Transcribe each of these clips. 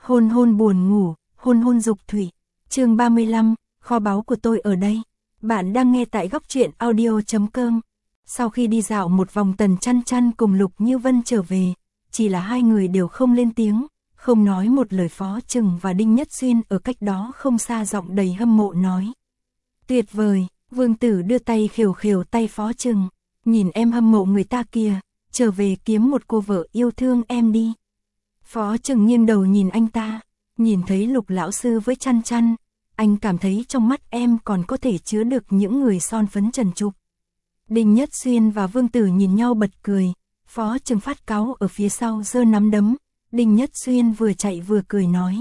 Hôn hôn buồn ngủ, hôn hôn dục thủy. Chương 35, kho báu của tôi ở đây. Bạn đang nghe tại góc truyện audio.com. Sau khi đi dạo một vòng, Tần Chăn Chăn cùng Lục Như Vân trở về, chỉ là hai người đều không lên tiếng, không nói một lời. Phó Trừng và Đinh Nhất Xuyên ở cách đó không xa giọng đầy hâm mộ nói. Tuyệt vời. Vương Tử đưa tay khều khều tay Phó Trừng. Nhìn em hâm mộ người ta kìa, trở về kiếm một cô vợ yêu thương em đi. Phó Trừng nghiêng đầu nhìn anh ta, nhìn thấy Lục lão sư với Chăn Chăn, anh cảm thấy trong mắt em còn có thể chứa được những người son phấn trần trục. Đinh Nhất Xuyên và Vương Tử nhìn nhau bật cười, Phó Trừng phát cáu ở phía sau giơ nắm đấm, Đinh Nhất Xuyên vừa chạy vừa cười nói.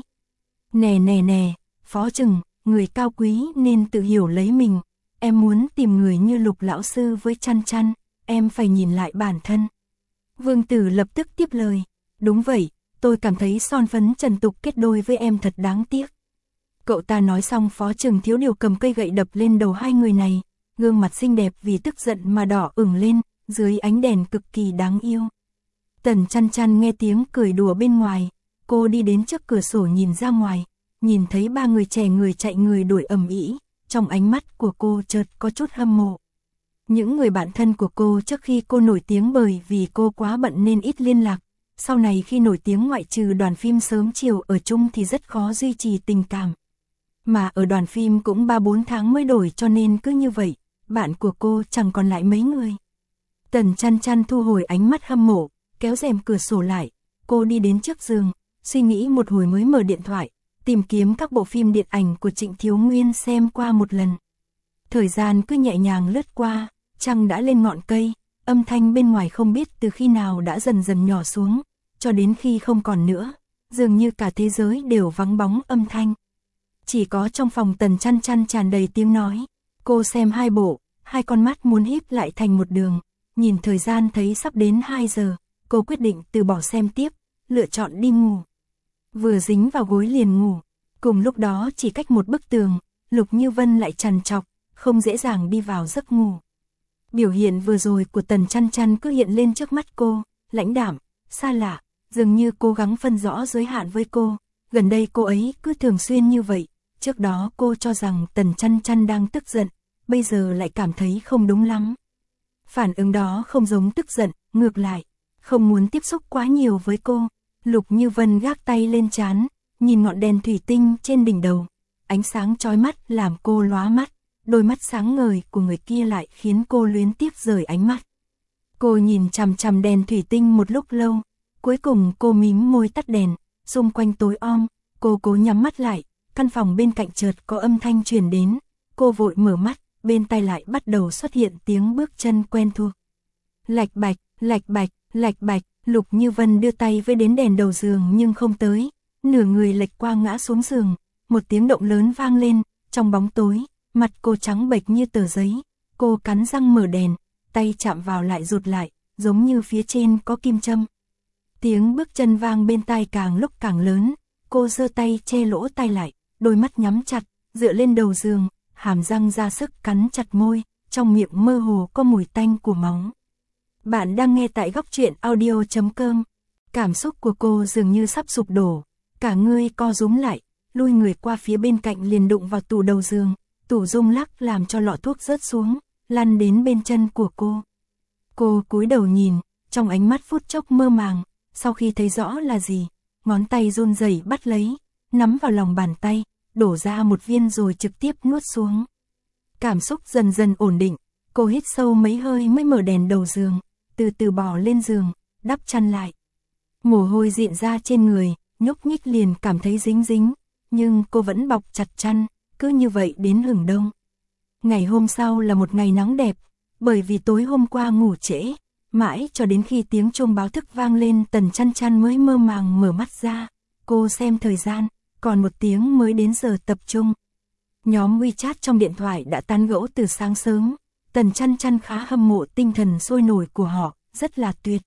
Nè nè nè, Phó Trừng, người cao quý nên tự hiểu lấy mình, em muốn tìm người như Lục lão sư với Chăn Chăn, em phải nhìn lại bản thân. Vương Tử lập tức tiếp lời, đúng vậy, tôi cảm thấy son phấn trần tục kết đôi với em thật đáng tiếc. Cậu ta nói xong, Phó Trừng thiếu điều cầm cây gậy đập lên đầu hai người này, gương mặt xinh đẹp vì tức giận mà đỏ ửng lên, dưới ánh đèn cực kỳ đáng yêu. Tần Chăn Chăn nghe tiếng cười đùa bên ngoài, cô đi đến trước cửa sổ nhìn ra ngoài, nhìn thấy ba người trẻ người chạy người đuổi ầm ĩ, trong ánh mắt của cô chợt có chút hâm mộ. Những người bạn thân của cô trước khi cô nổi tiếng, bởi vì cô quá bận nên ít liên lạc, sau này khi nổi tiếng ngoại trừ đoàn phim sớm chiều ở chung thì rất khó duy trì tình cảm. Mà ở đoàn phim cũng 3-4 tháng mới đổi, cho nên cứ như vậy, bạn của cô chẳng còn lại mấy người. Tần Chăn Chăn thu hồi ánh mắt hâm mộ, kéo rèm cửa sổ lại, cô đi đến trước giường, suy nghĩ một hồi mới mở điện thoại, tìm kiếm các bộ phim điện ảnh của Trịnh Thiếu Nguyên xem qua một lần. Thời gian cứ nhẹ nhàng lướt qua, trăng đã lên ngọn cây, âm thanh bên ngoài không biết từ khi nào đã dần dần nhỏ xuống, cho đến khi không còn nữa, dường như cả thế giới đều vắng bóng âm thanh. Chỉ có trong phòng Tần Chăn Chăn tràn đầy tiếng nói, cô xem hai bộ, hai con mắt muốn híp lại thành một đường, nhìn thời gian thấy sắp đến 2 giờ, cô quyết định từ bỏ xem tiếp, lựa chọn đi ngủ. Vừa dính vào gối liền ngủ, cùng lúc đó chỉ cách một bức tường, Lục Như Vân lại trằn trọc, không dễ dàng đi vào giấc ngủ. Biểu hiện vừa rồi của Tần Chăn Chăn cứ hiện lên trước mắt cô, lãnh đạm, xa lạ, dường như cố gắng phân rõ giới hạn với cô, gần đây cô ấy cứ thường xuyên như vậy, trước đó cô cho rằng Tần Chăn Chăn đang tức giận, bây giờ lại cảm thấy không đúng lắm. Phản ứng đó không giống tức giận, ngược lại, không muốn tiếp xúc quá nhiều với cô. Lục Như Vân gác tay lên trán, nhìn ngọn đèn thủy tinh trên đỉnh đầu, ánh sáng chói mắt làm cô lóa mắt, đôi mắt sáng ngời của người kia lại khiến cô luyến tiếc rời ánh mắt. Cô nhìn chằm chằm đèn thủy tinh một lúc lâu, cuối cùng cô mím môi tắt đèn, xung quanh tối om, cô cố nhắm mắt lại, căn phòng bên cạnh chợt có âm thanh truyền đến, cô vội mở mắt, bên tai lại bắt đầu xuất hiện tiếng bước chân quen thuộc. Lạch bạch, lạch bạch, lạch bạch. Lục Như Vân đưa tay với đến đèn đầu giường nhưng không tới, nửa người lệch qua ngã xuống giường, một tiếng động lớn vang lên, trong bóng tối, mặt cô trắng bệch như tờ giấy, cô cắn răng mở đèn, tay chạm vào lại rụt lại, giống như phía trên có kim châm. Tiếng bước chân vang bên tai càng lúc càng lớn, cô giơ tay che lỗ tai lại, đôi mắt nhắm chặt, dựa lên đầu giường, hàm răng ra sức cắn chặt môi, trong miệng mơ hồ có mùi tanh của máu. Bạn đang nghe tại góc truyện audio.com. Cảm xúc của cô dường như sắp sụp đổ, cả người co rúm lại, lui người qua phía bên cạnh liền đụng vào tủ đầu giường, tủ rung lắc làm cho lọ thuốc rớt xuống, lăn đến bên chân của cô. Cô cúi đầu nhìn, trong ánh mắt phút chốc mơ màng, sau khi thấy rõ là gì, ngón tay run rẩy bắt lấy, nắm vào lòng bàn tay, đổ ra một viên rồi trực tiếp nuốt xuống. Cảm xúc dần dần ổn định, cô hít sâu mấy hơi mới mở đèn đầu giường, từ từ bò lên giường, đắp chăn lại. Mồ hôi rịn ra trên người, nhúc nhích liền cảm thấy dính dính, nhưng cô vẫn bọc chặt chăn, cứ như vậy đến hửng đông. Ngày hôm sau là một ngày nắng đẹp, bởi vì tối hôm qua ngủ trễ, mãi cho đến khi tiếng chuông báo thức vang lên Tần Chăn Chăn mới mơ màng mở mắt ra. Cô xem thời gian, còn 1 tiếng mới đến giờ tập trung. Nhóm WeChat trong điện thoại đã tán gẫu từ sáng sớm. Tần Chăn Chăn khá hâm mộ tinh thần sôi nổi của họ, rất là tuyệt.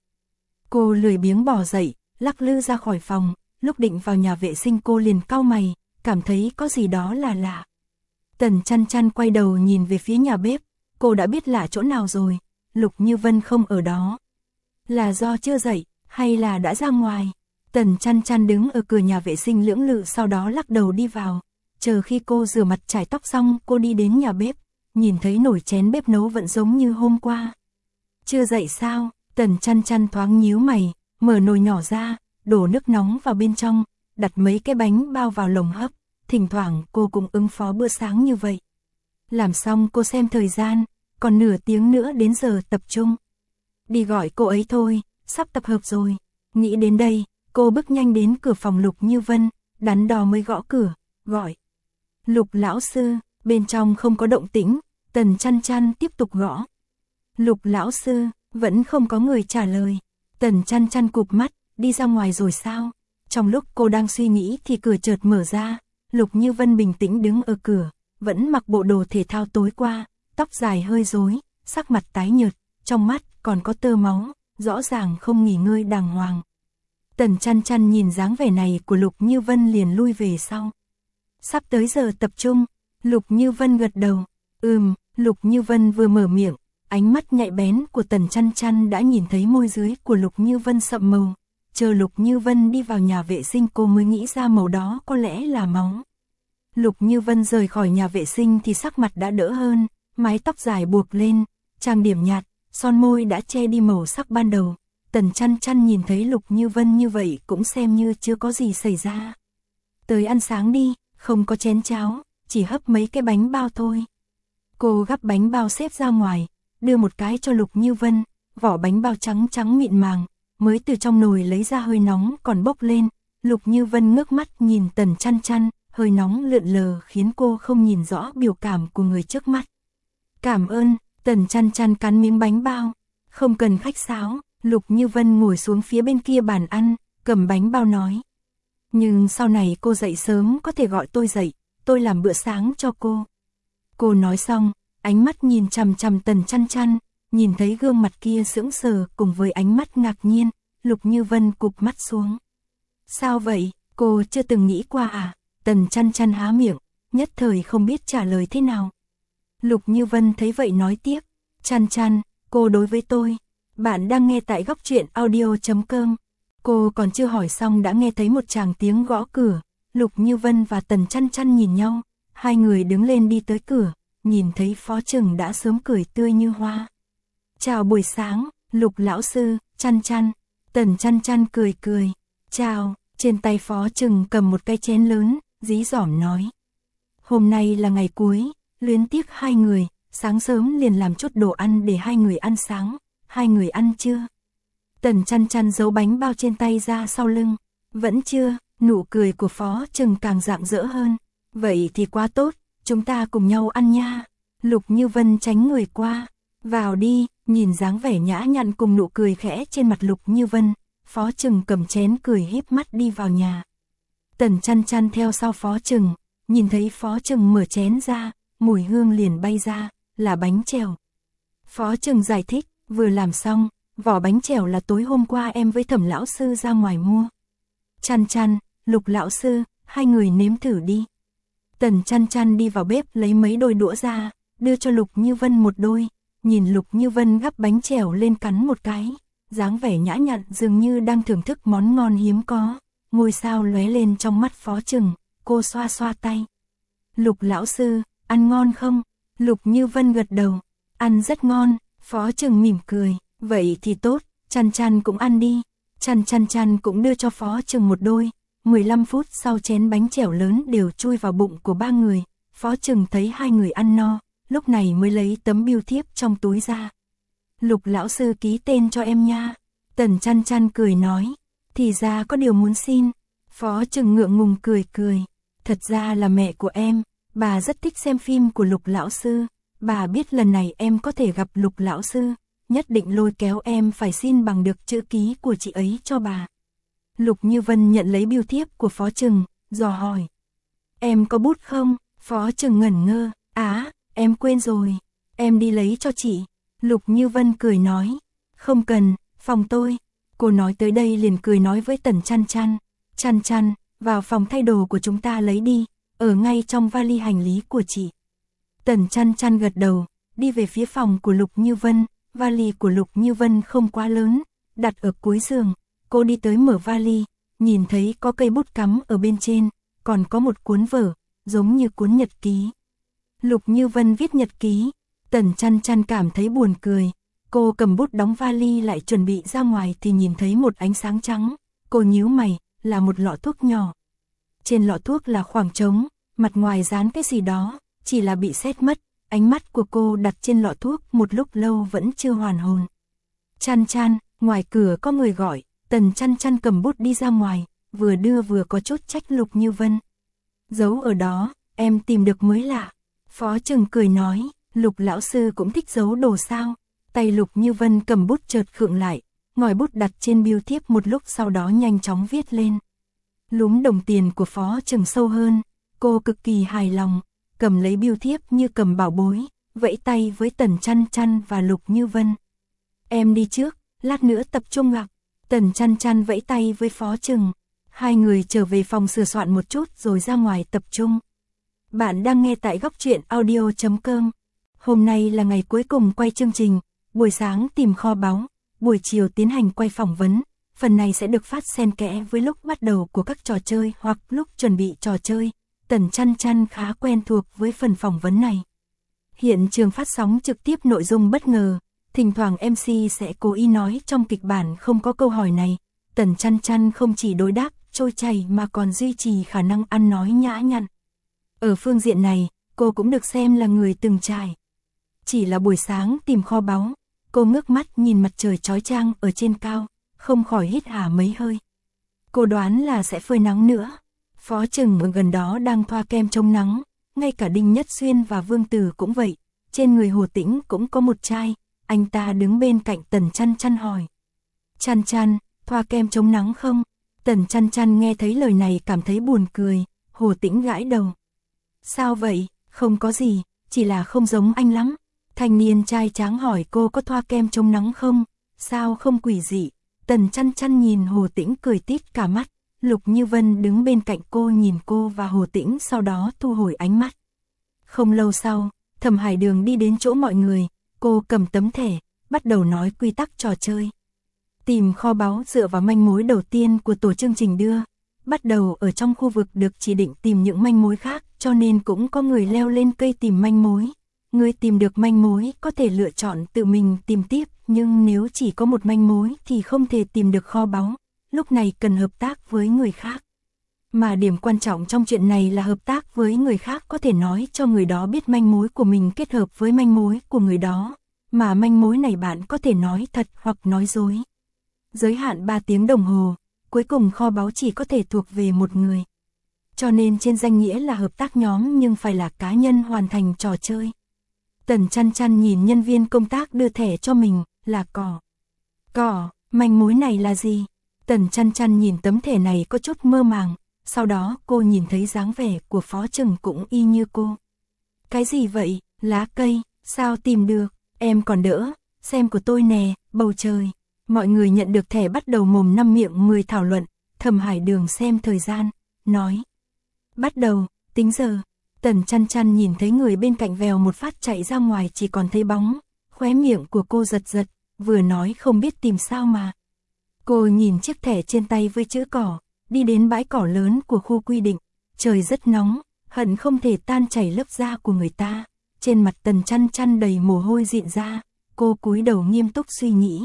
Cô lười biếng bò dậy, lắc lư ra khỏi phòng, lúc định vào nhà vệ sinh cô liền cau mày, cảm thấy có gì đó là lạ. Tần Chăn Chăn quay đầu nhìn về phía nhà bếp, cô đã biết lạ chỗ nào rồi, Lục Như Vân không ở đó. Là do chưa dậy, hay là đã ra ngoài? Tần Chăn Chăn đứng ở cửa nhà vệ sinh lưỡng lự, sau đó lắc đầu đi vào. Chờ khi cô rửa mặt chải tóc xong, cô đi đến nhà bếp, nhìn thấy nồi chén bếp nấu vẫn giống như hôm qua. Chưa dậy sao? Tần Chăn Chăn thoáng nhíu mày, mở nồi nhỏ ra, đổ nước nóng vào bên trong, đặt mấy cái bánh bao vào lồng hấp, thỉnh thoảng cô cũng ứng phó bữa sáng như vậy. Làm xong cô xem thời gian, còn nửa tiếng nữa đến giờ tập trung. Đi gọi cô ấy thôi, sắp tập hợp rồi. Nghĩ đến đây, cô bước nhanh đến cửa phòng Lục Như Vân, đắn đo mới gõ cửa, gọi. Lục lão sư, bên trong không có động tĩnh, Tần Chăn Chăn tiếp tục gõ. Lục lão sư, vẫn không có người trả lời. Tần Chăn Chăn cụp mắt, đi ra ngoài rồi sao? Trong lúc cô đang suy nghĩ thì cửa chợt mở ra, Lục Như Vân bình tĩnh đứng ở cửa, vẫn mặc bộ đồ thể thao tối qua, tóc dài hơi rối, sắc mặt tái nhợt, trong mắt còn có tơ máu, rõ ràng không nghỉ ngơi đàng hoàng. Tần Chăn Chăn nhìn dáng vẻ này của Lục Như Vân liền lui về sau. Sắp tới giờ tập trung, Lục Như Vân gật đầu. Lục Như Vân vừa mở miệng, ánh mắt nhạy bén của Tần Chăn Chăn đã nhìn thấy môi dưới của Lục Như Vân sậm màu. Chờ Lục Như Vân đi vào nhà vệ sinh cô mới nghĩ ra màu đó có lẽ là máu. Lục Như Vân rời khỏi nhà vệ sinh thì sắc mặt đã đỡ hơn, mái tóc dài buộc lên, trang điểm nhạt, son môi đã che đi màu sắc ban đầu. Tần Chăn Chăn nhìn thấy Lục Như Vân như vậy cũng xem như chưa có gì xảy ra. Tới ăn sáng đi, không có chén cháo, chỉ hấp mấy cái bánh bao thôi. Cô gắp bánh bao xếp ra ngoài, đưa một cái cho Lục Như Vân, vỏ bánh bao trắng trắng mịn màng, mới từ trong nồi lấy ra hơi nóng còn bốc lên. Lục Như Vân ngước mắt nhìn Tần Chăn Chăn, hơi nóng lượn lờ khiến cô không nhìn rõ biểu cảm của người trước mắt. Cảm ơn, Tần Chăn Chăn cắn miếng bánh bao, không cần khách sáo. Lục Như Vân ngồi xuống phía bên kia bàn ăn, cầm bánh bao nói. Nhưng sau này cô dậy sớm có thể gọi tôi dậy, tôi làm bữa sáng cho cô. Cô nói xong, ánh mắt nhìn chằm chằm Tần Chăn Chăn, nhìn thấy gương mặt kia sững sờ cùng với ánh mắt ngạc nhiên, Lục Như Vân cụp mắt xuống. Sao vậy, cô chưa từng nghĩ qua à? Tần Chăn Chăn há miệng, nhất thời không biết trả lời thế nào. Lục Như Vân thấy vậy nói tiếp, Chăn Chăn, cô đối với tôi. Bạn đang nghe tại Góc Truyện Audio.com. Cô còn chưa hỏi xong đã nghe thấy một tràng tiếng gõ cửa. Lục Như Vân và Tần Chăn Chăn nhìn nhau, hai người đứng lên đi tới cửa, nhìn thấy Phó Trừng đã sớm cười tươi như hoa. Chào buổi sáng, Lục lão sư, Chăn Chăn. Tần Chăn Chăn cười cười. Chào, trên tay Phó Trừng cầm một cái chén lớn, dí dỏm nói. Hôm nay là ngày cuối, luyến tiếc hai người, sáng sớm liền làm chút đồ ăn để hai người ăn sáng. Hai người ăn chưa? Tần Chăn Chăn giấu bánh bao trên tay ra sau lưng. Vẫn chưa, nụ cười của Phó Trừng càng rạng rỡ hơn. Vậy thì quá tốt, chúng ta cùng nhau ăn nha. Lục Như Vân tránh người qua. Vào đi, nhìn dáng vẻ nhã nhặn cùng nụ cười khẽ trên mặt Lục Như Vân. Phó Trừng cầm chén cười híp mắt đi vào nhà. Tần Chăn Chăn theo sau Phó Trừng, nhìn thấy Phó Trừng mở chén ra, mùi hương liền bay ra, là bánh chèo. Phó Trừng giải thích. Vừa làm xong, vỏ bánh chèo là tối hôm qua em với Thẩm lão sư ra ngoài mua. Chăn Chăn, Lục lão sư, hai người nếm thử đi. Tần Chăn Chăn đi vào bếp lấy mấy đôi đũa ra, đưa cho Lục Như Vân một đôi, nhìn Lục Như Vân gắp bánh chèo lên cắn một cái, dáng vẻ nhã nhặn dường như đang thưởng thức món ngon hiếm có. Ngôi sao lóe lên trong mắt Phó Trừng, cô xoa xoa tay. Lục lão sư, ăn ngon không? Lục Như Vân gật đầu, ăn rất ngon. Phó Trừng mỉm cười, vậy thì tốt, Chăn Chăn cũng ăn đi. Chăn Chăn cũng đưa cho Phó Trừng một đôi. 15 phút sau chén bánh chèo lớn đều chui vào bụng của ba người. Phó Trừng thấy hai người ăn no, lúc này mới lấy tấm bưu thiếp trong túi ra. Lục lão sư ký tên cho em nha. Tần Chăn Chăn cười nói, thì ra có điều muốn xin. Phó Trừng ngượng ngùng cười cười, thật ra là mẹ của em, bà rất thích xem phim của Lục lão sư. Bà biết lần này em có thể gặp Lục lão sư, nhất định lôi kéo em phải xin bằng được chữ ký của chị ấy cho bà. Lục Như Vân nhận lấy bưu thiếp của Phó Trừng, dò hỏi. Em có bút không? Phó Trừng ngẩn ngơ, em quên rồi, em đi lấy cho chị. Lục Như Vân cười nói, không cần, phòng tôi. Cô nói tới đây liền cười nói với Tần Chăn Chăn. Chăn Chăn, vào phòng thay đồ của chúng ta lấy đi, ở ngay trong vali hành lý của chị. Tần Chăn Chăn gật đầu, đi về phía phòng của Lục Như Vân. Vali của Lục Như Vân không quá lớn, đặt ở cuối giường. Cô đi tới mở vali, nhìn thấy có cây bút cắm ở bên trên, còn có một cuốn vở, giống như cuốn nhật ký. Lục Như Vân viết nhật ký, Tần Chăn Chăn cảm thấy buồn cười. Cô cầm bút đóng vali lại chuẩn bị ra ngoài thì nhìn thấy một ánh sáng trắng. Cô nhíu mày, là một lọ thuốc nhỏ. Trên lọ thuốc là khoảng trống, mặt ngoài dán cái gì đó, chỉ là bị sét mất. Ánh mắt của cô đặt trên lọ thuốc một lúc lâu vẫn chưa hoàn hồn. Chăn Chăn, ngoài cửa có người gọi. Tần Chăn Chăn cầm bút đi ra ngoài, vừa đưa vừa có chút trách Lục Như Vân. Giấu ở đó, em tìm được mới lạ. Phó Trừng cười nói, Lục lão sư cũng thích giấu đồ sao? Tay Lục Như Vân cầm bút chợt khựng lại, ngòi bút đặt trên bưu thiếp một lúc sau đó nhanh chóng viết lên. Lúm đồng tiền của Phó Trừng sâu hơn, cô cực kỳ hài lòng, cầm lấy bưu thiếp như cầm bảo bối, vẫy tay với Tần Chăn Chăn và Lục Như Vân. Em đi trước, lát nữa tập trung gặp. Tần Chăn Chăn vẫy tay với Phó Trừng. Hai người trở về phòng sửa soạn một chút rồi ra ngoài tập trung. Bạn đang nghe tại góc truyện audio.com. Hôm nay là ngày cuối cùng quay chương trình, buổi sáng tìm kho báu, buổi chiều tiến hành quay phỏng vấn. Phần này sẽ được phát xen kẽ với lúc bắt đầu của các trò chơi hoặc lúc chuẩn bị trò chơi. Tần Chăn Chăn khá quen thuộc với phần phỏng vấn này. Hiện trường phát sóng trực tiếp nội dung bất ngờ, thỉnh thoảng MC sẽ cố ý nói trong kịch bản không có câu hỏi này. Tần Chăn Chăn không chỉ đối đáp trôi chảy mà còn duy trì khả năng ăn nói nhã nhặn. Ở phương diện này, cô cũng được xem là người từng trải. Chỉ là buổi sáng tìm kho báu, cô ngước mắt nhìn mặt trời chói chang ở trên cao, không khỏi hít hà mấy hơi. Cô đoán là sẽ phơi nắng nữa. Phó Trừng ở gần đó đang thoa kem chống nắng, ngay cả Đinh Nhất Xuyên và Vương Tử cũng vậy. Trên người Hồ Tĩnh cũng có một chai, anh ta đứng bên cạnh Tần Chăn Chăn hỏi. Chăn Chăn, thoa kem chống nắng không? Tần Chăn Chăn nghe thấy lời này cảm thấy buồn cười, Hồ Tĩnh gãi đầu. Sao vậy, không có gì, chỉ là không giống anh lắm. Thanh niên trai tráng hỏi cô có thoa kem chống nắng không? Sao không quỷ dị? Tần Chăn Chăn nhìn Hồ Tĩnh cười tít cả mắt. Lục Như Vân đứng bên cạnh cô nhìn cô và Hồ Tĩnh sau đó thu hồi ánh mắt. Không lâu sau, Thẩm Hải Đường đi đến chỗ mọi người, cô cầm tấm thẻ, bắt đầu nói quy tắc trò chơi. Tìm kho báu dựa vào manh mối đầu tiên của tổ chương trình đưa. Bắt đầu ở trong khu vực được chỉ định tìm những manh mối khác, cho nên cũng có người leo lên cây tìm manh mối. Người tìm được manh mối có thể lựa chọn tự mình tìm tiếp, nhưng nếu chỉ có một manh mối thì không thể tìm được kho báu. Lúc này cần hợp tác với người khác. Mà điểm quan trọng trong chuyện này là hợp tác với người khác có thể nói cho người đó biết manh mối của mình kết hợp với manh mối của người đó. Mà manh mối này bạn có thể nói thật hoặc nói dối. Giới hạn 3 tiếng đồng hồ, cuối cùng kho báu chỉ có thể thuộc về một người. Cho nên trên danh nghĩa là hợp tác nhóm nhưng phải là cá nhân hoàn thành trò chơi. Tần Chăn Chăn nhìn nhân viên công tác đưa thẻ cho mình, là cỏ. Cỏ, manh mối này là gì? Tần Chăn Chăn nhìn tấm thẻ này có chút mơ màng, sau đó cô nhìn thấy dáng vẻ của Phó Trừng cũng y như cô. Cái gì vậy, lá cây, sao tìm được, em còn đỡ, xem của tôi nè, bầu trời. Mọi người nhận được thẻ bắt đầu mồm năm miệng 10 thảo luận, Thẩm Hải Đường xem thời gian, nói. Bắt đầu, tính giờ. Tần Chăn Chăn nhìn thấy người bên cạnh vèo một phát chạy ra ngoài chỉ còn thấy bóng, khóe miệng của cô giật giật, vừa nói không biết tìm sao mà. Cô nhìn chiếc thẻ trên tay với chữ cỏ, đi đến bãi cỏ lớn của khu quy định, trời rất nóng, hận không thể tan chảy lớp da của người ta. Trên mặt Tần Chăn Chăn đầy mồ hôi rịn ra, cô cúi đầu nghiêm túc suy nghĩ.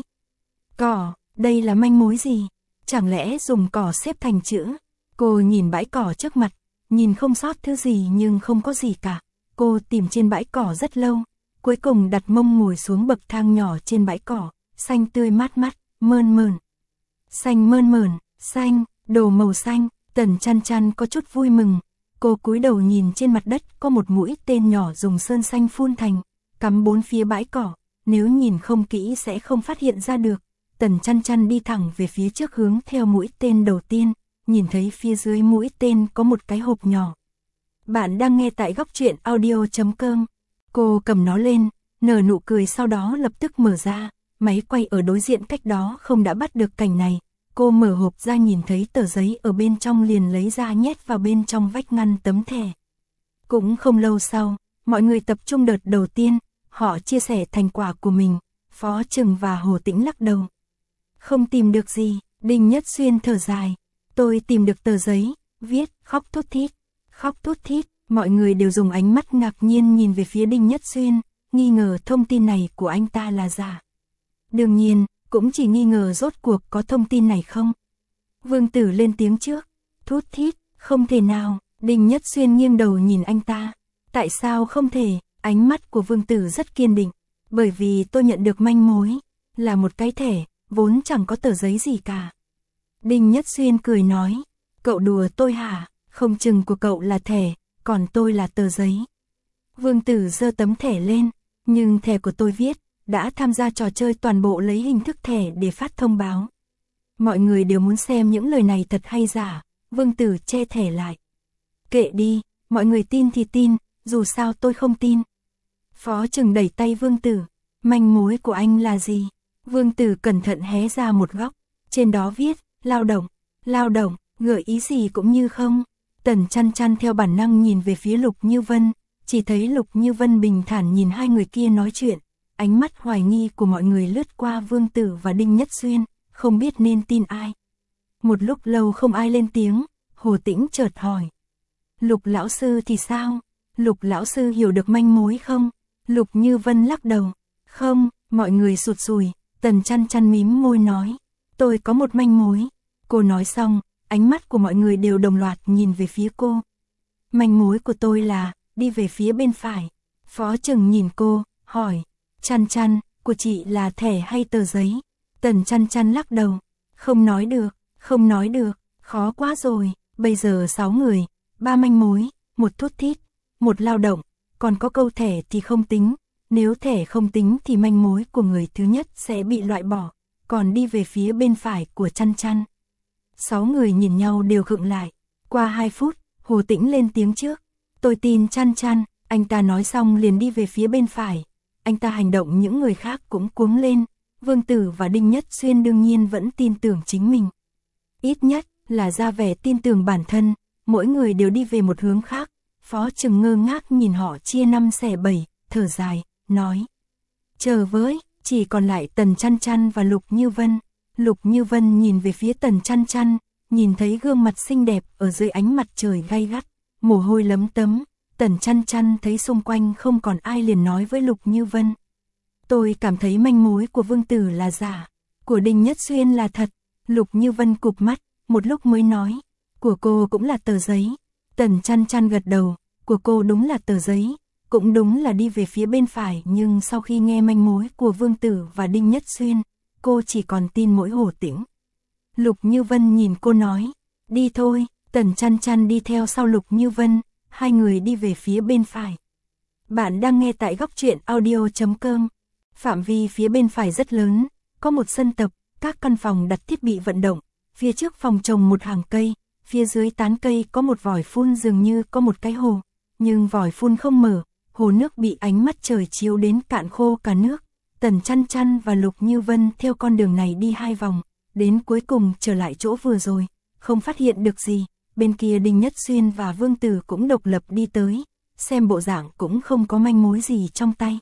Cỏ, đây là manh mối gì? Chẳng lẽ dùng cỏ xếp thành chữ? Cô nhìn bãi cỏ trước mặt, nhìn không sót thứ gì nhưng không có gì cả. Cô tìm trên bãi cỏ rất lâu, cuối cùng đặt mông ngồi xuống bậc thang nhỏ trên bãi cỏ, xanh tươi mát mắt, mơn mởn. Xanh mơn mởn, xanh, đồ màu xanh, Tần Chăn Chăn có chút vui mừng. Cô cúi đầu nhìn trên mặt đất có một mũi tên nhỏ dùng sơn xanh phun thành, cắm bốn phía bãi cỏ, nếu nhìn không kỹ sẽ không phát hiện ra được. Tần Chăn Chăn đi thẳng về phía trước hướng theo mũi tên đầu tiên, nhìn thấy phía dưới mũi tên có một cái hộp nhỏ. Bạn đang nghe tại góc truyện audio.com. Cô cầm nó lên, nở nụ cười sau đó lập tức mở ra, máy quay ở đối diện cách đó không đã bắt được cảnh này. Cô mở hộp ra nhìn thấy tờ giấy ở bên trong liền lấy ra nhét vào bên trong vách ngăn tấm thẻ. Cũng không lâu sau, mọi người tập trung đợt đầu tiên, họ chia sẻ thành quả của mình, Phó Trừng và Hồ Tĩnh lắc đầu. Không tìm được gì, Đinh Nhất Xuyên thở dài. Tôi tìm được tờ giấy, viết, khóc thút thít. Khóc thút thít, mọi người đều dùng ánh mắt ngạc nhiên nhìn về phía Đinh Nhất Xuyên, nghi ngờ thông tin này của anh ta là giả. Đương nhiên, cũng chỉ nghi ngờ rốt cuộc có thông tin này không. Vương Tử lên tiếng trước, thút thít, không thể nào. Đinh Nhất Xuyên nghiêng đầu nhìn anh ta. Tại sao không thể? Ánh mắt của Vương Tử rất kiên định. Bởi vì tôi nhận được manh mối, là một cái thẻ, vốn chẳng có tờ giấy gì cả. Đinh Nhất Xuyên cười nói, cậu đùa tôi hả? Không chừng của cậu là thẻ, còn tôi là tờ giấy. Vương Tử giơ tấm thẻ lên, nhưng thẻ của tôi viết, đã tham gia trò chơi toàn bộ lấy hình thức thẻ để phát thông báo. Mọi người đều muốn xem những lời này thật hay giả, Vương Tử che thẻ lại. Kệ đi, mọi người tin thì tin, dù sao tôi không tin. Phó Trừng đẩy tay Vương Tử, manh mối của anh là gì? Vương Tử cẩn thận hé ra một góc, trên đó viết, lao động, gợi ý gì cũng như không. Tần Chăn Chăn theo bản năng nhìn về phía Lục Như Vân, chỉ thấy Lục Như Vân bình thản nhìn hai người kia nói chuyện, ánh mắt hoài nghi của mọi người lướt qua Vương Tử và Đinh Nhất Xuyên, không biết nên tin ai. Một lúc lâu không ai lên tiếng, Hồ Tĩnh chợt hỏi. Lục lão sư thì sao? Lục lão sư hiểu được manh mối không? Lục Như Vân lắc đầu. Không, mọi người sụt sùi, Tần Chăn Chăn mím môi nói. Tôi có một manh mối. Cô nói xong, ánh mắt của mọi người đều đồng loạt nhìn về phía cô. Manh mối của tôi là, đi về phía bên phải. Phó Trừng nhìn cô, hỏi. Chăn Chăn, của chị là thẻ hay tờ giấy? Tần Chăn Chăn lắc đầu. Không nói được, khó quá rồi. Bây giờ 6 người, 3 manh mối, 1 thút thít, 1 lao động, còn có câu thẻ thì không tính. Nếu thẻ không tính thì manh mối của người thứ nhất sẽ bị loại bỏ, còn đi về phía bên phải của Chăn Chăn. 6 người nhìn nhau đều khựng lại. Qua 2 phút, Hồ Tĩnh lên tiếng trước. Tôi tin Chăn Chăn, anh ta nói xong liền đi về phía bên phải. Anh ta hành động những người khác cũng cuống lên. Vương Tử và Đinh Nhất Xuyên đương nhiên vẫn tin tưởng chính mình. Ít nhất là ra vẻ tin tưởng bản thân, mỗi người đều đi về một hướng khác. Phó Trừng ngơ ngác nhìn họ chia 5 xẻ 7, thở dài, nói. Chờ với, chỉ còn lại Tần Chăn Chăn và Lục Như Vân. Lục Như Vân nhìn về phía Tần Chăn Chăn, nhìn thấy gương mặt xinh đẹp ở dưới ánh mặt trời gay gắt, mồ hôi lấm tấm. Tần Chăn Chăn thấy xung quanh không còn ai liền nói với Lục Như Vân. Tôi cảm thấy manh mối của Vương Tử là giả, của Đinh Nhất Xuyên là thật. Lục Như Vân cụp mắt, một lúc mới nói. Của cô cũng là tờ giấy. Tần Chăn Chăn gật đầu, của cô đúng là tờ giấy, cũng đúng là đi về phía bên phải, nhưng sau khi nghe manh mối của Vương Tử và Đinh Nhất Xuyên, cô chỉ còn tin mỗi Hồ Tĩnh. Lục Như Vân nhìn cô nói, đi thôi. Tần Chăn Chăn đi theo sau Lục Như Vân, hai người đi về phía bên phải. Bạn đang nghe tại góc truyện audio.com. Phạm vi phía bên phải rất lớn, có một sân tập, các căn phòng đặt thiết bị vận động, phía trước phòng trồng một hàng cây, phía dưới tán cây có một vòi phun dường như có một cái hồ, nhưng vòi phun không mở, hồ nước bị ánh mắt trời chiếu đến cạn khô cả nước. Tần Chăn Chăn và Lục Như Vân theo con đường này đi 2 vòng, đến cuối cùng trở lại chỗ vừa rồi, không phát hiện được gì. Bên kia Đinh Nhất Xuyên và Vương Tử cũng độc lập đi tới, xem bộ dạng cũng không có manh mối gì trong tay.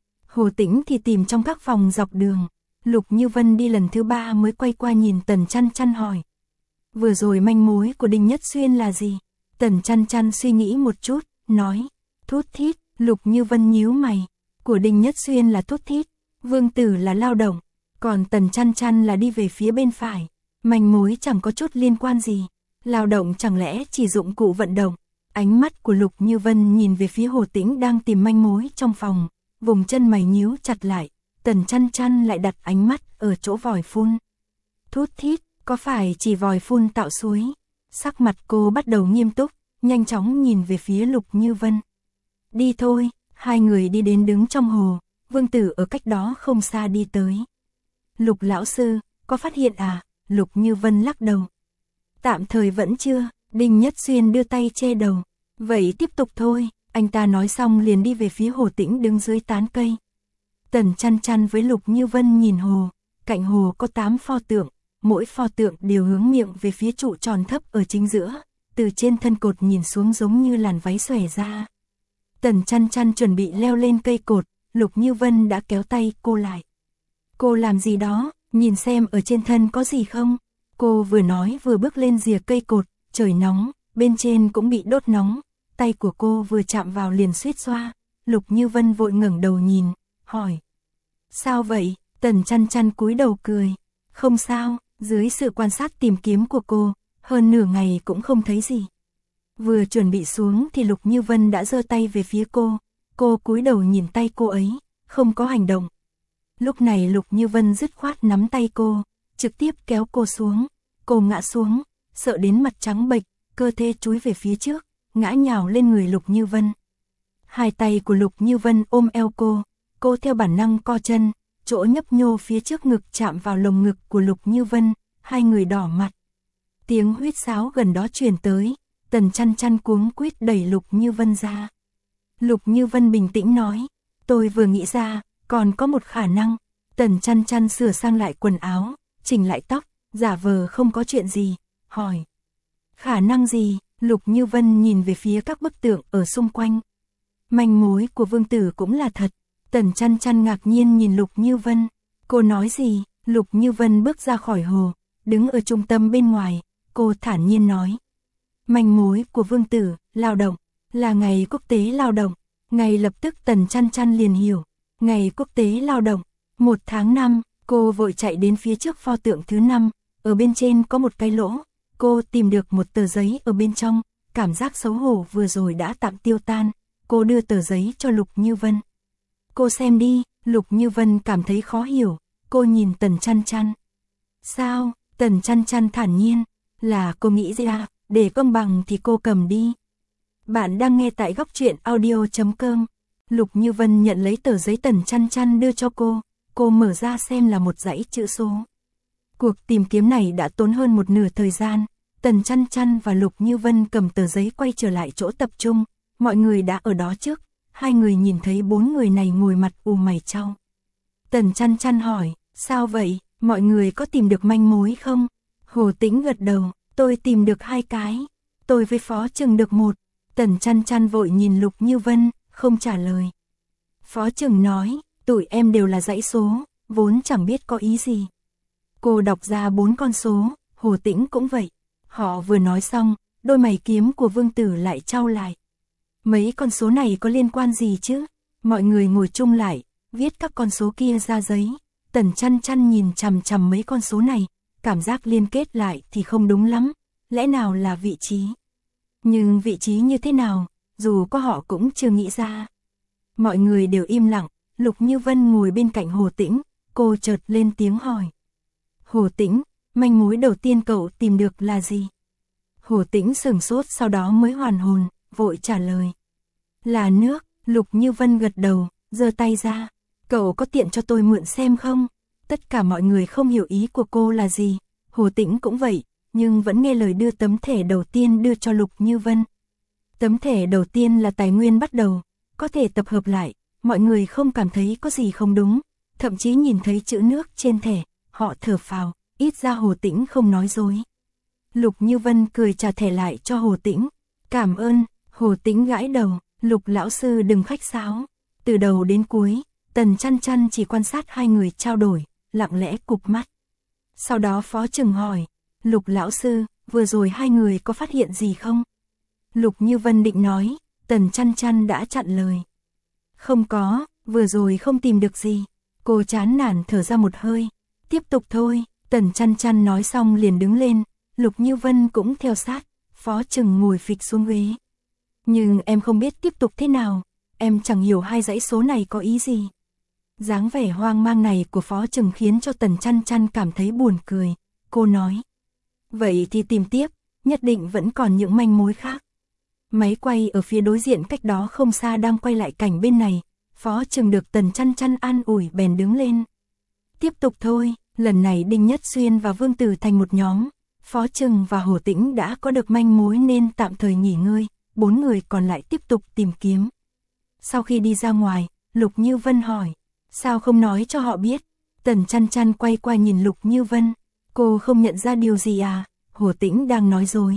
Hồ Tĩnh thì tìm trong các phòng dọc đường. Lục Như Vân đi lần thứ 3 mới quay qua nhìn Tần Chăn Chăn hỏi. Vừa rồi manh mối của Đinh Nhất Xuyên là gì? Tần Chăn Chăn suy nghĩ một chút, nói. Thút thít. Lục Như Vân nhíu mày. Của Đinh Nhất Xuyên là thút thít, Vương Tử là lao động, còn Tần Chăn Chăn là đi về phía bên phải. Manh mối chẳng có chút liên quan gì. Lao động chẳng lẽ chỉ dụng cụ vận động? Ánh mắt của Lục Như Vân nhìn về phía Hồ Tĩnh đang tìm manh mối trong phòng, vùng chân mày nhíu chặt lại. Tần Chăn Chăn lại đặt ánh mắt ở chỗ vòi phun. Thút thít, có phải chỉ vòi phun tạo suối? Sắc mặt cô bắt đầu nghiêm túc, nhanh chóng nhìn về phía Lục Như Vân. Đi thôi. Hai người đi đến đứng trong hồ, Vương Tử ở cách đó không xa đi tới. Lục lão sư, có phát hiện à? Lục Như Vân lắc đầu. Tạm thời vẫn chưa. Đinh Nhất Xuyên đưa tay che đầu. Vậy tiếp tục thôi. Anh ta nói xong liền đi về phía Hồ Tĩnh đứng dưới tán cây. Tần Chăn Chăn với Lục Như Vân nhìn hồ. Cạnh hồ có 8 pho tượng, mỗi pho tượng đều hướng miệng về phía trụ tròn thấp ở chính giữa, từ trên thân cột nhìn xuống giống như làn váy xòe ra. Tần Chăn Chăn chuẩn bị leo lên cây cột, Lục Như Vân đã kéo tay cô lại. Cô làm gì đó, nhìn xem ở trên thân có gì không? Cô vừa nói vừa bước lên rìa cây cột, trời nóng, bên trên cũng bị đốt nóng, tay của cô vừa chạm vào liền suýt xoa. Lục Như Vân vội ngẩng đầu nhìn, hỏi. Sao vậy? Tần Chăn Chăn cúi đầu cười. Không sao, dưới sự quan sát tìm kiếm của cô, hơn nửa ngày cũng không thấy gì. Vừa chuẩn bị xuống thì Lục Như Vân đã giơ tay về phía cô cúi đầu nhìn tay cô ấy, không có hành động. Lúc này Lục Như Vân dứt khoát nắm tay cô, trực tiếp kéo cô xuống, cô ngã xuống, sợ đến mặt trắng bệch, cơ thể chúi về phía trước, ngã nhào lên người Lục Như Vân. Hai tay của Lục Như Vân ôm eo cô theo bản năng co chân, chỗ nhấp nhô phía trước ngực chạm vào lồng ngực của Lục Như Vân, hai người đỏ mặt. Tiếng huýt sáo gần đó truyền tới, Tần Chăn Chăn cuống quýt đẩy Lục Như Vân ra. Lục Như Vân bình tĩnh nói, tôi vừa nghĩ ra, còn có một khả năng. Tần Chăn Chăn sửa sang lại quần áo, chỉnh lại tóc, giả vờ không có chuyện gì, hỏi. Khả năng gì? Lục Như Vân nhìn về phía các bức tượng ở xung quanh. Manh mối của Vương Tử cũng là thật. Tần Chăn Chăn ngạc nhiên nhìn Lục Như Vân. Cô nói gì? Lục Như Vân bước ra khỏi hồ, đứng ở trung tâm bên ngoài, cô thản nhiên nói. Manh mối của Vương Tử, lao động, là ngày quốc tế lao động. Ngay lập tức Tần Chăn Chăn liền hiểu. Ngày quốc tế lao động, 1 tháng 5, cô vội chạy đến phía trước pho tượng thứ 5, ở bên trên có một cái lỗ. Cô tìm được một tờ giấy ở bên trong, cảm giác xấu hổ vừa rồi đã tạm tiêu tan. Cô đưa tờ giấy cho Lục Như Vân. Cô xem đi. Lục Như Vân cảm thấy khó hiểu, cô nhìn Tần Chăn Chăn. Sao? Tần Chăn Chăn thản nhiên, là cô nghĩ ra, để công bằng thì cô cầm đi. Bạn đang nghe tại góc truyện audio.com. Lục Như Vân nhận lấy tờ giấy Tần Chăn Chăn đưa cho cô mở ra xem là một dãy chữ số. Cuộc tìm kiếm này đã tốn hơn một nửa thời gian, Tần Chăn Chăn và Lục Như Vân cầm tờ giấy quay trở lại chỗ tập trung, mọi người đã ở đó trước, hai người nhìn thấy 4 người này ngồi mặt ù mày chau. Tần Chăn Chăn hỏi, sao vậy, mọi người có tìm được manh mối không? Hồ Tĩnh gật đầu, tôi tìm được 2 cái, tôi với Phó Trừng được 1. Tần Chăn Chăn vội nhìn Lục Như Vân, không trả lời. Phó Trừng nói, tụi em đều là dãy số, vốn chẳng biết có ý gì. Cô đọc ra 4 con số, Hồ Tĩnh cũng vậy. Họ vừa nói xong, đôi mày kiếm của Vương Tử lại chau lại. Mấy con số này có liên quan gì chứ? Mọi người ngồi chung lại, viết các con số kia ra giấy. Tần Chăn Chăn nhìn chằm chằm mấy con số này, cảm giác liên kết lại thì không đúng lắm. Lẽ nào là vị trí? Nhưng vị trí như thế nào, dù có họ cũng chưa nghĩ ra. Mọi người đều im lặng, Lục Như Vân ngồi bên cạnh Hồ Tĩnh, cô chợt lên tiếng hỏi. Hồ Tĩnh, manh mối đầu tiên cậu tìm được là gì? Hồ Tĩnh sửng sốt sau đó mới hoàn hồn, vội trả lời. Là nước. Lục Như Vân gật đầu, giơ tay ra. Cậu có tiện cho tôi mượn xem không? Tất cả mọi người không hiểu ý của cô là gì. Hồ Tĩnh cũng vậy, nhưng vẫn nghe lời đưa tấm thẻ đầu tiên đưa cho Lục Như Vân. Tấm thẻ đầu tiên là tài nguyên bắt đầu, có thể tập hợp lại, mọi người không cảm thấy có gì không đúng, thậm chí nhìn thấy chữ nước trên thẻ, họ thở phào, ít ra Hồ Tĩnh không nói dối. Lục Như Vân cười trả thẻ lại cho Hồ Tĩnh. Cảm ơn. Hồ Tĩnh gãi đầu, Lục lão sư đừng khách sáo. Từ đầu đến cuối, Tần Chăn Chăn chỉ quan sát hai người trao đổi, lặng lẽ cụp mắt. Sau đó Phó Trừng hỏi, Lục lão sư, vừa rồi hai người có phát hiện gì không? Lục Như Vân định nói, Tần Chăn Chăn đã chặn lời. Không có, vừa rồi không tìm được gì. Cô chán nản thở ra một hơi. Tiếp tục thôi. Tần Chăn Chăn nói xong liền đứng lên, Lục Như Vân cũng theo sát. Phó Trừng ngồi phịch xuống ghế. Nhưng em không biết tiếp tục thế nào, em chẳng hiểu hai dãy số này có ý gì. Dáng vẻ hoang mang này của Phó Trừng khiến cho Tần Chăn Chăn cảm thấy buồn cười. Cô nói, vậy thì tìm tiếp, nhất định vẫn còn những manh mối khác. Máy quay ở phía đối diện cách đó không xa đang quay lại cảnh bên này. Phó Trừng được Tần Chăn Chăn an ủi bèn đứng lên. Tiếp tục thôi, lần này Đinh Nhất Xuyên và Vương Tử thành một nhóm. Phó Trừng và Hồ Tĩnh đã có được manh mối nên tạm thời nghỉ ngơi, 4 người còn lại tiếp tục tìm kiếm. Sau khi đi ra ngoài, Lục Như Vân hỏi, sao không nói cho họ biết? Tần Chăn Chăn quay qua nhìn Lục Như Vân, cô không nhận ra điều gì à? Hồ Tĩnh đang nói dối.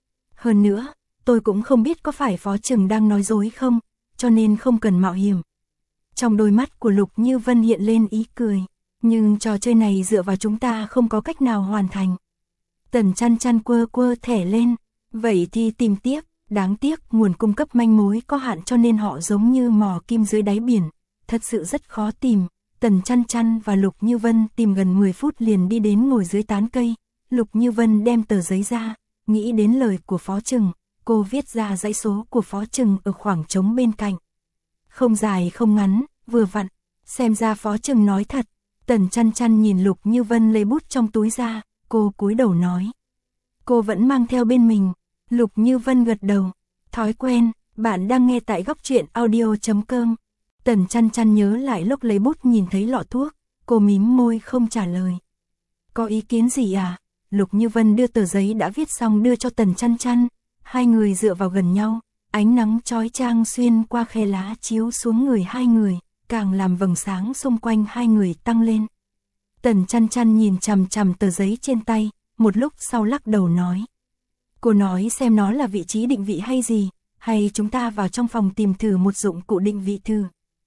Hơn nữa, tôi cũng không biết có phải Phó Trừng đang nói dối không, cho nên không cần mạo hiểm. Trong đôi mắt của Lục Như Vân hiện lên ý cười, nhưng trò chơi này dựa vào chúng ta không có cách nào hoàn thành. Tần Chăn Chăn quơ quơ thẻ lên. Vậy thì tìm tiếp, đáng tiếc nguồn cung cấp manh mối có hạn cho nên họ giống như mò kim dưới đáy biển, thật sự rất khó tìm. Tần Chăn Chăn và Lục Như Vân tìm gần 10 phút liền đi đến ngồi dưới tán cây. Lục Như Vân đem tờ giấy ra, nghĩ đến lời của Phó Trừng, cô viết ra dãy số của Phó Trừng ở khoảng trống bên cạnh. Không dài không ngắn, vừa vặn, xem ra Phó Trừng nói thật. Tần Chăn Chăn nhìn Lục Như Vân lấy bút trong túi ra, cô cúi đầu nói. Cô vẫn mang theo bên mình. Lục Như Vân gật đầu. Thói quen, bạn đang nghe tại góc truyện audio.com. Tần Chăn Chăn nhớ lại lúc lấy bút nhìn thấy lọ thuốc, cô mím môi không trả lời. Có ý kiến gì à? Lục Như Vân đưa tờ giấy đã viết xong đưa cho Tần Chăn Chăn. Hai người dựa vào gần nhau, ánh nắng chói chang xuyên qua khe lá chiếu xuống người hai người, càng làm vầng sáng xung quanh hai người tăng lên. Tần Chăn Chăn nhìn chằm chằm tờ giấy trên tay, một lúc sau lắc đầu nói. Cô nói xem nó là vị trí định vị hay gì, hay chúng ta vào trong phòng tìm thử một dụng cụ định vị thử.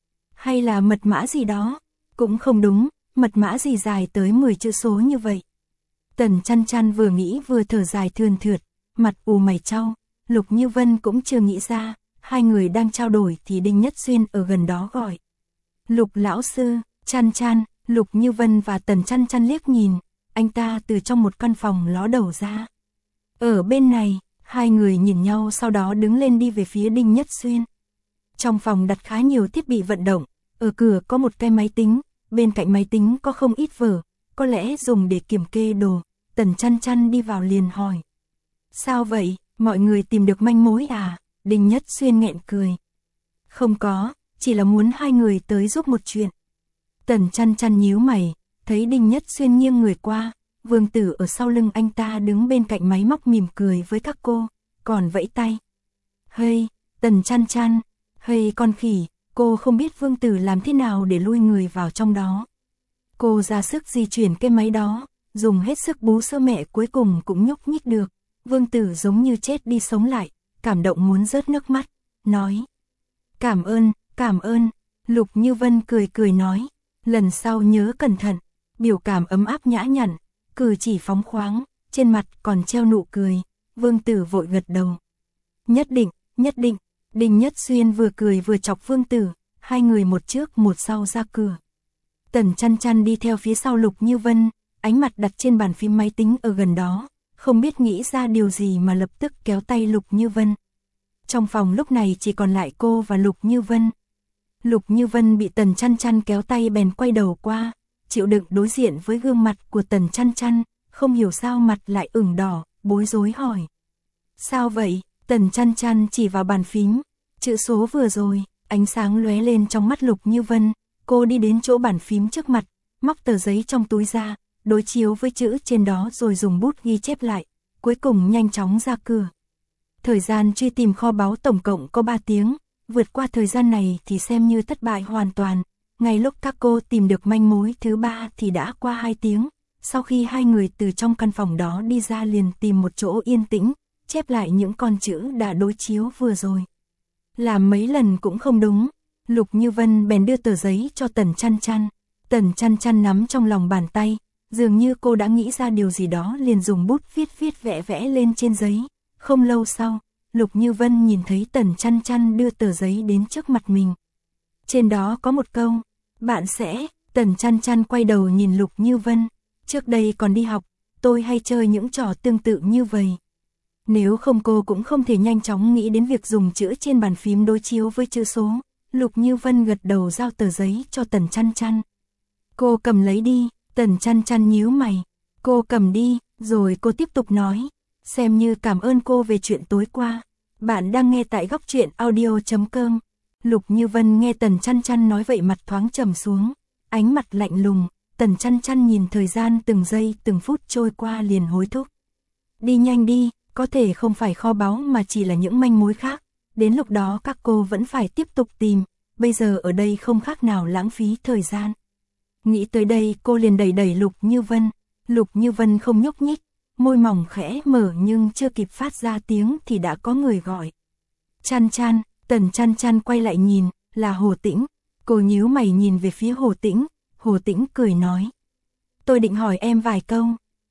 Hay là mật mã gì đó, cũng không đúng, mật mã gì dài tới 10 chữ số như vậy. Tần Chăn Chăn vừa nghĩ vừa thở dài thườn thượt, mặt ù mày chau. Lục Như Vân cũng chưa nghĩ ra, hai người đang trao đổi thì Đinh Nhất Xuyên ở gần đó gọi. Lục lão sư, Chăn Chăn. Lục Như Vân và Tần Chăn Chăn liếc nhìn, anh ta từ trong một căn phòng ló đầu ra. Ở bên này, hai người nhìn nhau sau đó đứng lên đi về phía Đinh Nhất Xuyên. Trong phòng đặt khá nhiều thiết bị vận động, ở cửa có một cái máy tính, bên cạnh máy tính có không ít vở, có lẽ dùng để kiểm kê đồ. Tần Chăn Chăn đi vào liền hỏi. Sao vậy, mọi người tìm được manh mối à? Đinh Nhất Xuyên nghẹn cười. Không có, chỉ là muốn hai người tới giúp một chuyện. Tần Chăn Chăn nhíu mày, thấy Đinh Nhất Xuyên nghiêng người qua, Vương Tử ở sau lưng anh ta đứng bên cạnh máy móc mỉm cười với các cô, còn vẫy tay. Hây, Tần Chăn Chăn, hây con khỉ, cô không biết Vương Tử làm thế nào để lui người vào trong đó. Cô ra sức di chuyển cái máy đó, dùng hết sức bú sữa mẹ cuối cùng cũng nhúc nhích được. Vương Tử giống như chết đi sống lại, cảm động muốn rớt nước mắt, nói. Cảm ơn, Lục Như Vân cười cười nói. Lần sau nhớ cẩn thận, biểu cảm ấm áp nhã nhặn, cử chỉ phóng khoáng, trên mặt còn treo nụ cười. Vương Tử vội gật đầu. Nhất định, Đinh Nhất Xuyên vừa cười vừa chọc Vương Tử, hai người một trước một sau ra cửa. Tần Chăn Chăn đi theo phía sau Lục Như Vân, ánh mặt đặt trên bàn phím máy tính ở gần đó, không biết nghĩ ra điều gì mà lập tức kéo tay Lục Như Vân. Trong phòng lúc này chỉ còn lại cô và Lục Như Vân. Lục Như Vân bị Tần Chăn Chăn kéo tay bèn quay đầu qua, chịu đựng đối diện với gương mặt của Tần Chăn Chăn, không hiểu sao mặt lại ửng đỏ, bối rối hỏi. Sao vậy? Tần Chăn Chăn chỉ vào bàn phím, chữ số vừa rồi, ánh sáng lóe lên trong mắt Lục Như Vân, cô đi đến chỗ bàn phím trước mặt, móc tờ giấy trong túi ra, đối chiếu với chữ trên đó rồi dùng bút ghi chép lại, cuối cùng nhanh chóng ra cửa. Thời gian truy tìm kho báu tổng cộng có 3 tiếng. Vượt qua thời gian này thì xem như thất bại hoàn toàn. Ngay lúc các cô tìm được manh mối thứ 3 thì đã qua 2 tiếng. Sau khi hai người từ trong căn phòng đó đi ra liền tìm một chỗ yên tĩnh, chép lại những con chữ đã đối chiếu vừa rồi. Làm mấy lần cũng không đúng. Lục Như Vân bèn đưa tờ giấy cho Tần Chăn Chăn. Tần Chăn Chăn nắm trong lòng bàn tay, dường như cô đã nghĩ ra điều gì đó liền dùng bút viết vẽ lên trên giấy. Không lâu sau, Lục Như Vân nhìn thấy Tần Chăn Chăn đưa tờ giấy đến trước mặt mình. Trên đó có một câu, bạn sẽ. Tần Chăn Chăn quay đầu nhìn Lục Như Vân. Trước đây còn đi học, tôi hay chơi những trò tương tự như vậy. Nếu không cô cũng không thể nhanh chóng nghĩ đến việc dùng chữ trên bàn phím đối chiếu với chữ số. Lục Như Vân gật đầu giao tờ giấy cho Tần Chăn Chăn. Cô cầm lấy đi. Tần Chăn Chăn nhíu mày. Cô cầm đi, rồi cô tiếp tục nói. Xem như cảm ơn cô về chuyện tối qua. Bạn đang nghe tại góc truyện audio.com. Lục Như Vân nghe Tần Chăn Chăn nói vậy mặt thoáng trầm xuống, ánh mặt lạnh lùng. Tần Chăn Chăn nhìn thời gian từng giây từng phút trôi qua liền hối thúc. Đi nhanh đi, có thể không phải kho báu mà chỉ là những manh mối khác. Đến lúc đó các cô vẫn phải tiếp tục tìm, bây giờ ở đây không khác nào lãng phí thời gian. Nghĩ tới đây cô liền đẩy Lục Như Vân. Lục Như Vân không nhúc nhích, môi mỏng khẽ mở nhưng chưa kịp phát ra tiếng thì đã có người gọi. Chăn Chăn. Tần Chăn Chăn quay lại nhìn, là Hồ Tĩnh. Cô nhíu mày nhìn về phía Hồ Tĩnh. Hồ Tĩnh cười nói. Tôi định hỏi em vài câu.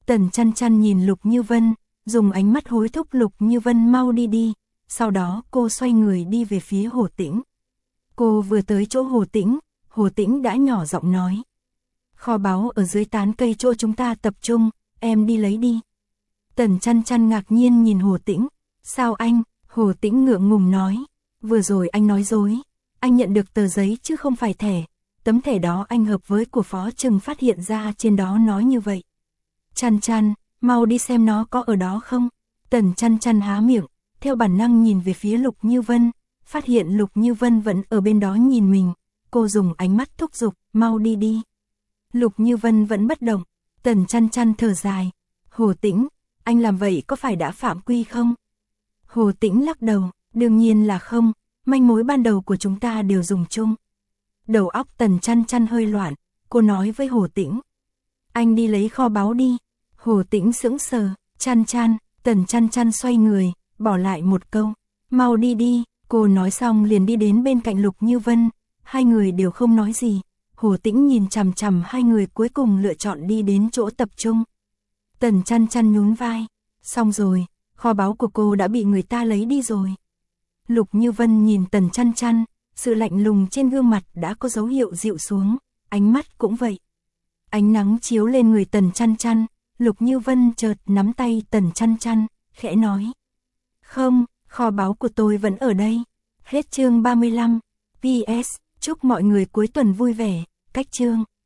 Tần Chăn Chăn nhìn Lục Như Vân, dùng ánh mắt hối thúc Lục Như Vân mau đi đi, sau đó cô xoay người đi về phía Hồ Tĩnh. Cô vừa tới chỗ Hồ Tĩnh đã nhỏ giọng nói. Kho báu ở dưới tán cây chỗ chúng ta tập trung, em đi lấy đi. Tần Chăn Chăn ngạc nhiên nhìn Hồ Tĩnh. Sao anh? Hồ Tĩnh ngượng ngùng nói. Vừa rồi anh nói dối. Anh nhận được tờ giấy chứ không phải thẻ. Tấm thẻ đó anh hợp với của phó Trừng phát hiện ra trên đó nói như vậy. Chăn Chăn, mau đi xem nó có ở đó không? Tần Chăn Chăn há miệng, theo bản năng nhìn về phía Lục Như Vân, phát hiện Lục Như Vân vẫn ở bên đó nhìn mình. Cô dùng ánh mắt thúc giục, mau đi đi. Lục Như Vân vẫn bất động. Tần Chăn Chăn thở dài. Hồ Tĩnh, anh làm vậy có phải đã phạm quy không? Hồ Tĩnh lắc đầu, đương nhiên là không, manh mối ban đầu của chúng ta đều dùng chung. Đầu óc Tần Chăn Chăn hơi loạn, cô nói với Hồ Tĩnh. Anh đi lấy kho báu đi. Hồ Tĩnh sững sờ, Chăn Chăn, Tần Chăn Chăn xoay người, bỏ lại một câu. Mau đi đi, cô nói xong liền đi đến bên cạnh Lục Như Vân, hai người đều không nói gì. Hồ Tĩnh nhìn chằm chằm hai người cuối cùng lựa chọn đi đến chỗ tập trung. Tần Chăn Chăn nhún vai, xong rồi, kho báu của cô đã bị người ta lấy đi rồi. Lục Như Vân nhìn Tần Chăn Chăn, sự lạnh lùng trên gương mặt đã có dấu hiệu dịu xuống, ánh mắt cũng vậy. Ánh nắng chiếu lên người Tần Chăn Chăn, Lục Như Vân chợt nắm tay Tần Chăn Chăn, khẽ nói. Không, kho báu của tôi vẫn ở đây. Hết chương 35. PS, chúc mọi người cuối tuần vui vẻ, cách chương.